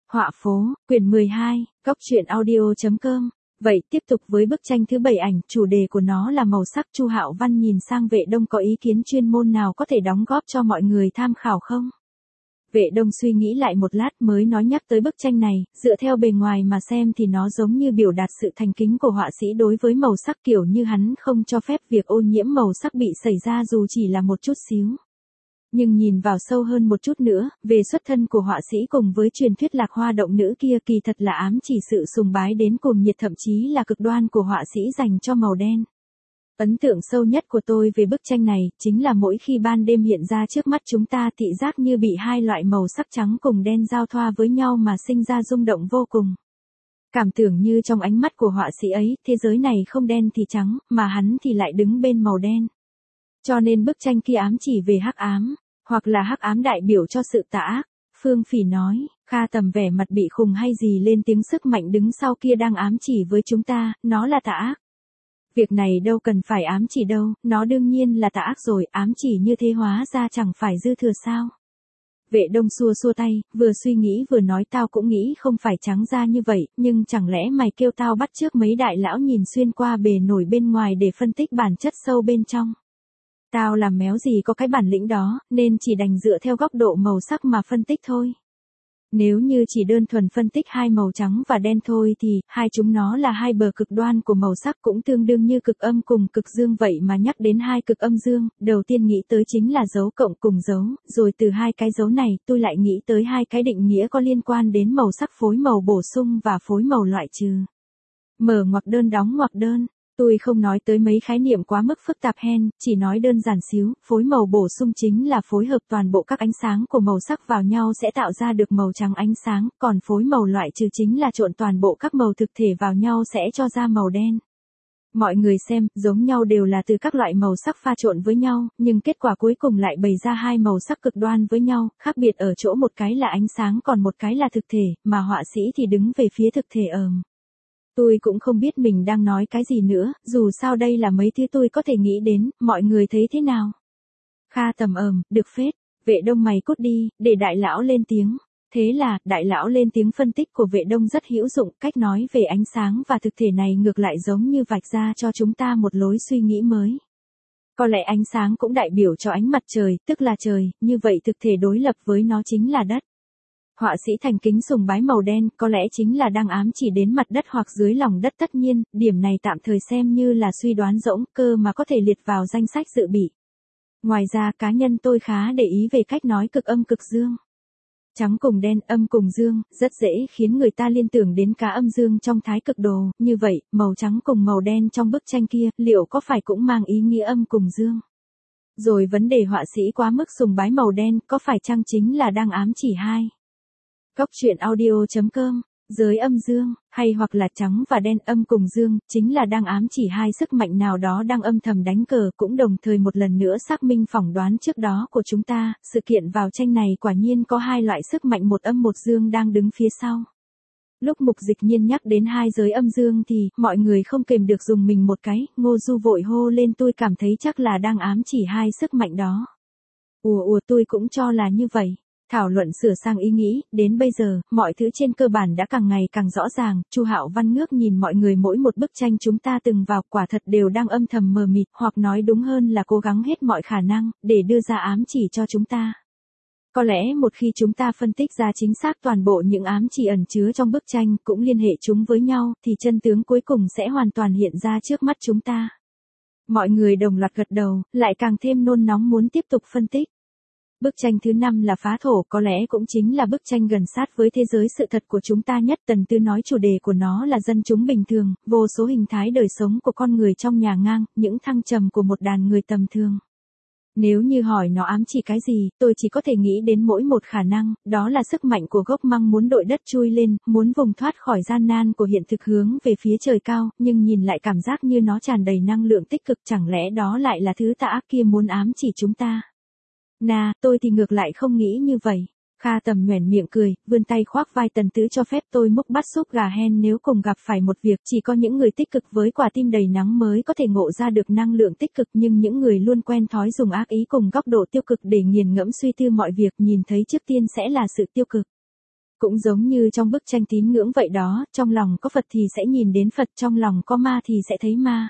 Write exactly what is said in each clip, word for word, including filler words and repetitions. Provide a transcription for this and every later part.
Họa phố, quyển mười hai, góc truyện audio chấm com. Vậy tiếp tục với bức tranh thứ bảy ảnh, chủ đề của nó là màu sắc. Chu Hạo Văn nhìn sang Vệ Đông có ý kiến chuyên môn nào có thể đóng góp cho mọi người tham khảo không? Vệ Đông suy nghĩ lại một lát mới nói nhắc tới bức tranh này, dựa theo bề ngoài mà xem thì nó giống như biểu đạt sự thành kính của họa sĩ đối với màu sắc, kiểu như hắn không cho phép việc ô nhiễm màu sắc bị xảy ra dù chỉ là một chút xíu. Nhưng nhìn vào sâu hơn một chút nữa, về xuất thân của họa sĩ cùng với truyền thuyết lạc hoa động nữ kia kỳ thật là ám chỉ sự sùng bái đến cuồng nhiệt, thậm chí là cực đoan của họa sĩ dành cho màu đen. Ấn tượng sâu nhất của tôi về bức tranh này, chính là mỗi khi ban đêm hiện ra trước mắt chúng ta, thị giác như bị hai loại màu sắc trắng cùng đen giao thoa với nhau mà sinh ra rung động vô cùng. Cảm tưởng như trong ánh mắt của họa sĩ ấy, thế giới này không đen thì trắng, mà hắn thì lại đứng bên màu đen. Cho nên bức tranh kia ám chỉ về hắc ám, hoặc là hắc ám đại biểu cho sự tà ác. Phương Phỉ nói, Kha Tầm vẻ mặt bị khùng hay gì lên tiếng, sức mạnh đứng sau kia đang ám chỉ với chúng ta, nó là tà ác. Việc này đâu cần phải ám chỉ đâu, nó đương nhiên là tà ác rồi, ám chỉ như thế hóa ra chẳng phải dư thừa sao. Vệ Đông xua xua tay, vừa suy nghĩ vừa nói, tao cũng nghĩ không phải trắng ra như vậy, nhưng chẳng lẽ mày kêu tao bắt chước mấy đại lão nhìn xuyên qua bề nổi bên ngoài để phân tích bản chất sâu bên trong. Tao làm méo gì có cái bản lĩnh đó, nên chỉ đành dựa theo góc độ màu sắc mà phân tích thôi. Nếu như chỉ đơn thuần phân tích hai màu trắng và đen thôi thì, hai chúng nó là hai bờ cực đoan của màu sắc, cũng tương đương như cực âm cùng cực dương. Vậy mà nhắc đến hai cực âm dương, đầu tiên nghĩ tới chính là dấu cộng cùng dấu, rồi từ hai cái dấu này, tôi lại nghĩ tới hai cái định nghĩa có liên quan đến màu sắc: phối màu bổ sung và phối màu loại trừ. Mở ngoặc đơn đóng ngoặc đơn. Tôi không nói tới mấy khái niệm quá mức phức tạp hen, chỉ nói đơn giản xíu, phối màu bổ sung chính là phối hợp toàn bộ các ánh sáng của màu sắc vào nhau sẽ tạo ra được màu trắng ánh sáng, còn phối màu loại trừ chính là trộn toàn bộ các màu thực thể vào nhau sẽ cho ra màu đen. Mọi người xem, giống nhau đều là từ các loại màu sắc pha trộn với nhau, nhưng kết quả cuối cùng lại bày ra hai màu sắc cực đoan với nhau, khác biệt ở chỗ một cái là ánh sáng còn một cái là thực thể, mà họa sĩ thì đứng về phía thực thể ờm. Tôi cũng không biết mình đang nói cái gì nữa, dù sao đây là mấy thứ tôi có thể nghĩ đến, mọi người thấy thế nào? Kha Tầm ờm, được phết. Vệ Đông mày cút đi, để đại lão lên tiếng. Thế là, đại lão lên tiếng. Phân tích của Vệ Đông rất hữu dụng, cách nói về ánh sáng và thực thể này ngược lại giống như vạch ra cho chúng ta một lối suy nghĩ mới. Có lẽ ánh sáng cũng đại biểu cho ánh mặt trời, tức là trời, như vậy thực thể đối lập với nó chính là đất. Họa sĩ thành kính sùng bái màu đen, có lẽ chính là đang ám chỉ đến mặt đất hoặc dưới lòng đất. Tất nhiên, điểm này tạm thời xem như là suy đoán rỗng, cơ mà có thể liệt vào danh sách dự bị. Ngoài ra, cá nhân tôi khá để ý về cách nói cực âm cực dương. Trắng cùng đen, âm cùng dương, rất dễ khiến người ta liên tưởng đến cá âm dương trong Thái Cực Đồ. Như vậy, màu trắng cùng màu đen trong bức tranh kia, liệu có phải cũng mang ý nghĩa âm cùng dương? Rồi vấn đề họa sĩ quá mức sùng bái màu đen, có phải chăng chính là đang ám chỉ hai? Góc truyện audio chấm com, giới âm dương, hay hoặc là trắng và đen, âm cùng dương, chính là đang ám chỉ hai sức mạnh nào đó đang âm thầm đánh cờ, cũng đồng thời một lần nữa xác minh phỏng đoán trước đó của chúng ta, sự kiện vào tranh này quả nhiên có hai loại sức mạnh, một âm một dương đang đứng phía sau. Lúc Mục Dịch Nhiên nhắc đến hai giới âm dương thì, mọi người không kềm được dùng mình một cái, Ngô Du vội hô lên, tôi cảm thấy chắc là đang ám chỉ hai sức mạnh đó. Ùa ùa, tôi cũng cho là như vậy. Thảo luận sửa sang ý nghĩ, đến bây giờ, mọi thứ trên cơ bản đã càng ngày càng rõ ràng. Chu Hạo Văn ngước nhìn mọi người, mỗi một bức tranh chúng ta từng vào quả thật đều đang âm thầm mờ mịt, hoặc nói đúng hơn là cố gắng hết mọi khả năng, để đưa ra ám chỉ cho chúng ta. Có lẽ một khi chúng ta phân tích ra chính xác toàn bộ những ám chỉ ẩn chứa trong bức tranh, cũng liên hệ chúng với nhau, thì chân tướng cuối cùng sẽ hoàn toàn hiện ra trước mắt chúng ta. Mọi người đồng loạt gật đầu, lại càng thêm nôn nóng muốn tiếp tục phân tích. Bức tranh thứ năm là Phá Thổ, có lẽ cũng chính là bức tranh gần sát với thế giới sự thật của chúng ta nhất. Tần Tư nói chủ đề của nó là dân chúng bình thường, vô số hình thái đời sống của con người trong nhà ngang, những thăng trầm của một đàn người tầm thường. Nếu như hỏi nó ám chỉ cái gì, tôi chỉ có thể nghĩ đến mỗi một khả năng, đó là sức mạnh của gốc măng muốn đội đất chui lên, muốn vùng thoát khỏi gian nan của hiện thực hướng về phía trời cao, nhưng nhìn lại cảm giác như nó tràn đầy năng lượng tích cực. Chẳng lẽ đó lại là thứ tà ác kia muốn ám chỉ chúng ta? Nà, tôi thì ngược lại không nghĩ như vậy. Kha Tầm nhoẻn miệng cười, vươn tay khoác vai Tần Tứ, cho phép tôi múc bát súp gà hen. Nếu cùng gặp phải một việc, chỉ có những người tích cực với quả tim đầy nắng mới có thể ngộ ra được năng lượng tích cực, nhưng những người luôn quen thói dùng ác ý cùng góc độ tiêu cực để nghiền ngẫm suy tư mọi việc, nhìn thấy trước tiên sẽ là sự tiêu cực. Cũng giống như trong bức tranh tín ngưỡng vậy đó, trong lòng có Phật thì sẽ nhìn đến Phật, trong lòng có ma thì sẽ thấy ma.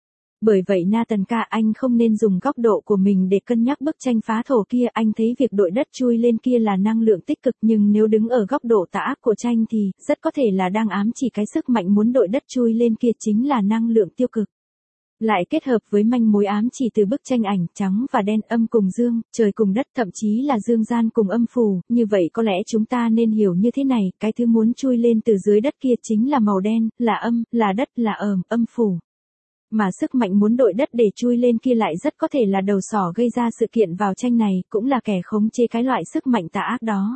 Bởi vậy Nathan ca, anh không nên dùng góc độ của mình để cân nhắc bức tranh phá thổ kia, anh thấy việc đội đất chui lên kia là năng lượng tích cực, nhưng nếu đứng ở góc độ tà ác của tranh thì rất có thể là đang ám chỉ cái sức mạnh muốn đội đất chui lên kia chính là năng lượng tiêu cực. Lại kết hợp với manh mối ám chỉ từ bức tranh ảnh trắng và đen, âm cùng dương, trời cùng đất, thậm chí là dương gian cùng âm phù, như vậy có lẽ chúng ta nên hiểu như thế này, cái thứ muốn chui lên từ dưới đất kia chính là màu đen, là âm, là đất, là ờm, âm phù. Mà sức mạnh muốn đội đất để chui lên kia lại rất có thể là đầu sỏ gây ra sự kiện vào tranh này, cũng là kẻ khống chế cái loại sức mạnh tà ác đó.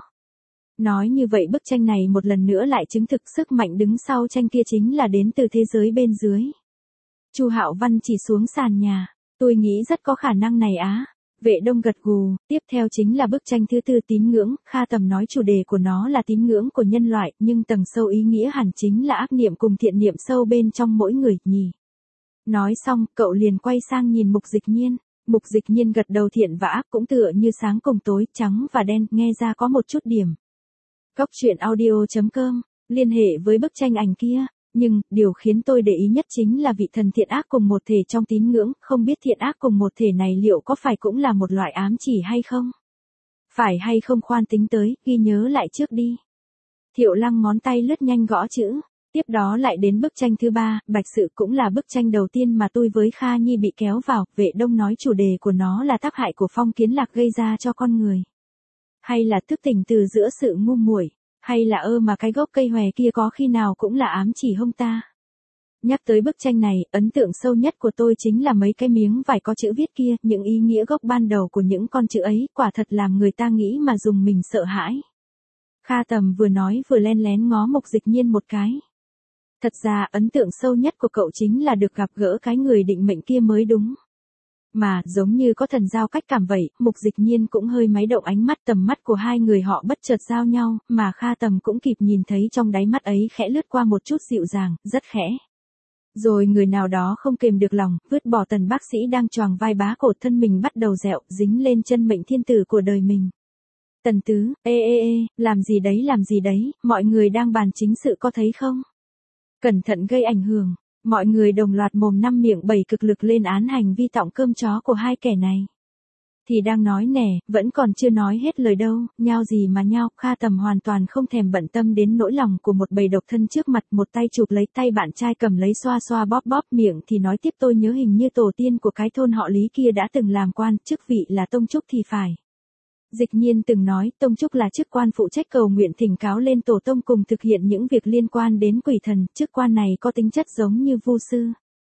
Nói như vậy bức tranh này một lần nữa lại chứng thực sức mạnh đứng sau tranh kia chính là đến từ thế giới bên dưới. Chu Hạo Văn chỉ xuống sàn nhà, tôi nghĩ rất có khả năng này á. Vệ Đông gật gù, tiếp theo chính là bức tranh thứ tư tín ngưỡng, Kha Tầm nói chủ đề của nó là tín ngưỡng của nhân loại, nhưng tầng sâu ý nghĩa hẳn chính là ác niệm cùng thiện niệm sâu bên trong mỗi người, nhỉ. Nói xong, cậu liền quay sang nhìn Mục Dịch Nhiên. Mục Dịch Nhiên gật đầu, thiện và ác cũng tựa như sáng cùng tối, trắng và đen, nghe ra có một chút điểm. Góc truyện audio chấm com, liên hệ với bức tranh ảnh kia. Nhưng, điều khiến tôi để ý nhất chính là vị thần thiện ác cùng một thể trong tín ngưỡng, không biết thiện ác cùng một thể này liệu có phải cũng là một loại ám chỉ hay không? Phải hay không khoan tính tới, ghi nhớ lại trước đi. Thiệu Lăng ngón tay lướt nhanh gõ chữ. Tiếp đó lại đến bức tranh thứ ba, Bạch Sự, cũng là bức tranh đầu tiên mà tôi với Kha Nhi bị kéo vào. Vệ Đông nói chủ đề của nó là tác hại của phong kiến lạc gây ra cho con người. Hay là thức tỉnh từ giữa sự ngu muội, hay là ơ mà cái gốc cây hòe kia có khi nào cũng là ám chỉ hông ta. Nhắc tới bức tranh này, ấn tượng sâu nhất của tôi chính là mấy cái miếng vải có chữ viết kia, những ý nghĩa gốc ban đầu của những con chữ ấy, quả thật làm người ta nghĩ mà dùng mình sợ hãi. Kha Tầm vừa nói vừa len lén ngó Mục Dịch Nhiên một cái. Thật ra ấn tượng sâu nhất của cậu chính là được gặp gỡ cái người định mệnh kia mới đúng. Mà, giống như có thần giao cách cảm vậy, Mục Dịch Nhiên cũng hơi máy động ánh mắt, tầm mắt của hai người họ bất chợt giao nhau, mà Kha Tầm cũng kịp nhìn thấy trong đáy mắt ấy khẽ lướt qua một chút dịu dàng, rất khẽ. Rồi người nào đó không kềm được lòng, vứt bỏ Tần bác sĩ đang choàng vai bá cổ, thân mình bắt đầu dẹo, dính lên chân mệnh thiên tử của đời mình. Tần Tứ, ê ê ê, làm gì đấy làm gì đấy, mọi người đang bàn chính sự có thấy không? Cẩn thận gây ảnh hưởng, mọi người đồng loạt mồm năm miệng bảy cực lực lên án hành vi tọng cơm chó của hai kẻ này. Thì đang nói nè, vẫn còn chưa nói hết lời đâu, nhao gì mà nhao, Kha Tầm hoàn toàn không thèm bận tâm đến nỗi lòng của một bầy độc thân trước mặt, một tay chụp lấy tay bạn trai cầm lấy xoa xoa bóp bóp miệng thì nói tiếp, tôi nhớ hình như tổ tiên của cái thôn họ Lý kia đã từng làm quan, chức vị là tông trúc thì phải. Dịch Nhiên từng nói, tông trúc là chức quan phụ trách cầu nguyện thỉnh cáo lên tổ tông cùng thực hiện những việc liên quan đến quỷ thần, chức quan này có tính chất giống như vu sư.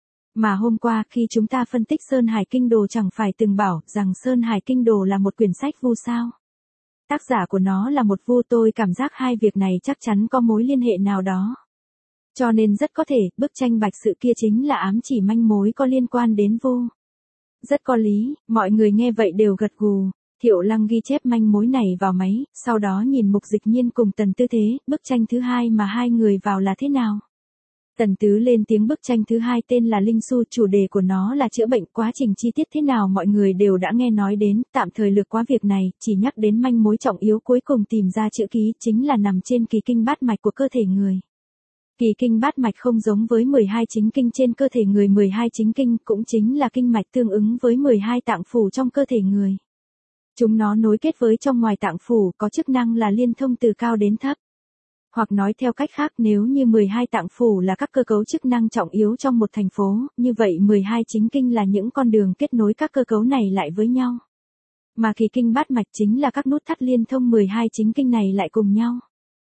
Mà hôm qua khi chúng ta phân tích Sơn Hải Kinh Đồ chẳng phải từng bảo rằng Sơn Hải Kinh Đồ là một quyển sách vu sao? Tác giả của nó là một vu, tôi cảm giác hai việc này chắc chắn có mối liên hệ nào đó. Cho nên rất có thể, bức tranh Bạch Sự kia chính là ám chỉ manh mối có liên quan đến vu. Rất có lý, mọi người nghe vậy đều gật gù. Thiệu Lăng ghi chép manh mối này vào máy, sau đó nhìn Mục Dịch Nhiên cùng Tần Tư thế, bức tranh thứ hai mà hai người vào là thế nào? Tần Tứ lên tiếng, bức tranh thứ hai tên là Linh Su, chủ đề của nó là chữa bệnh, quá trình chi tiết thế nào mọi người đều đã nghe nói đến, tạm thời lược qua việc này, chỉ nhắc đến manh mối trọng yếu cuối cùng tìm ra chữ ký, chính là nằm trên kỳ kinh bát mạch của cơ thể người. Kỳ kinh bát mạch không giống với mười hai chính kinh trên cơ thể người, mười hai chính kinh cũng chính là kinh mạch tương ứng với mười hai tạng phủ trong cơ thể người. Chúng nó nối kết với trong ngoài tạng phủ, có chức năng là liên thông từ cao đến thấp. Hoặc nói theo cách khác, nếu như mười hai tạng phủ là các cơ cấu chức năng trọng yếu trong một thành phố, như vậy mười hai chính kinh là những con đường kết nối các cơ cấu này lại với nhau. Mà kỳ kinh bát mạch chính là các nút thắt liên thông mười hai chính kinh này lại cùng nhau.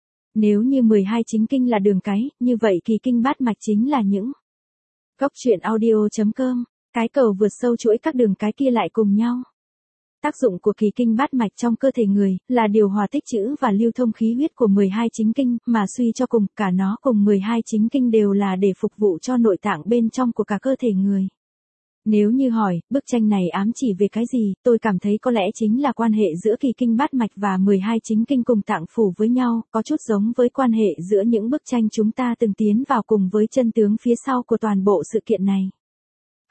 Nếu như mười hai chính kinh là đường cái, như vậy kỳ kinh bát mạch chính là những góc truyện audio chấm com, cái cầu vượt sâu chuỗi các đường cái kia lại cùng nhau. Tác dụng của kỳ kinh bát mạch trong cơ thể người là điều hòa tích trữ và lưu thông khí huyết của mười hai chính kinh, mà suy cho cùng, cả nó cùng mười hai chính kinh đều là để phục vụ cho nội tạng bên trong của cả cơ thể người. Nếu như hỏi, bức tranh này ám chỉ về cái gì, tôi cảm thấy có lẽ chính là quan hệ giữa kỳ kinh bát mạch và mười hai chính kinh cùng tạng phủ với nhau, có chút giống với quan hệ giữa những bức tranh chúng ta từng tiến vào cùng với chân tướng phía sau của toàn bộ sự kiện này.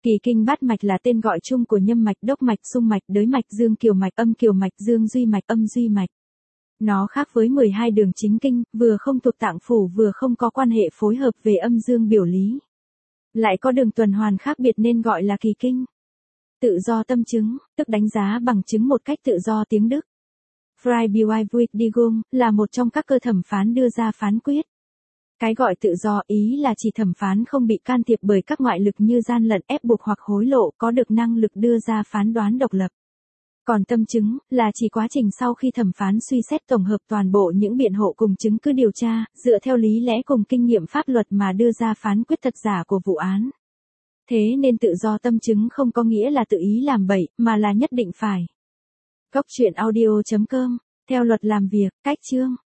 Kỳ kinh bát mạch là tên gọi chung của nhâm mạch, đốc mạch, xung mạch, đới mạch, dương kiều mạch, âm kiều mạch, dương duy mạch, âm duy mạch. Nó khác với mười hai đường chính kinh, vừa không thuộc tạng phủ vừa không có quan hệ phối hợp về âm dương biểu lý. Lại có đường tuần hoàn khác biệt nên gọi là kỳ kinh. Tự do tâm chứng, tức đánh giá bằng chứng một cách tự do tiếng Đức. Freiwilligung là một trong các cơ thẩm phán đưa ra phán quyết. Cái gọi tự do ý là chỉ thẩm phán không bị can thiệp bởi các ngoại lực như gian lận, ép buộc hoặc hối lộ, có được năng lực đưa ra phán đoán độc lập. Còn tâm chứng là chỉ quá trình sau khi thẩm phán suy xét tổng hợp toàn bộ những biện hộ cùng chứng cứ điều tra, dựa theo lý lẽ cùng kinh nghiệm pháp luật mà đưa ra phán quyết thật giả của vụ án. Thế nên tự do tâm chứng không có nghĩa là tự ý làm bậy, mà là nhất định phải. Góc truyện audio chấm com, theo luật làm việc, cách chương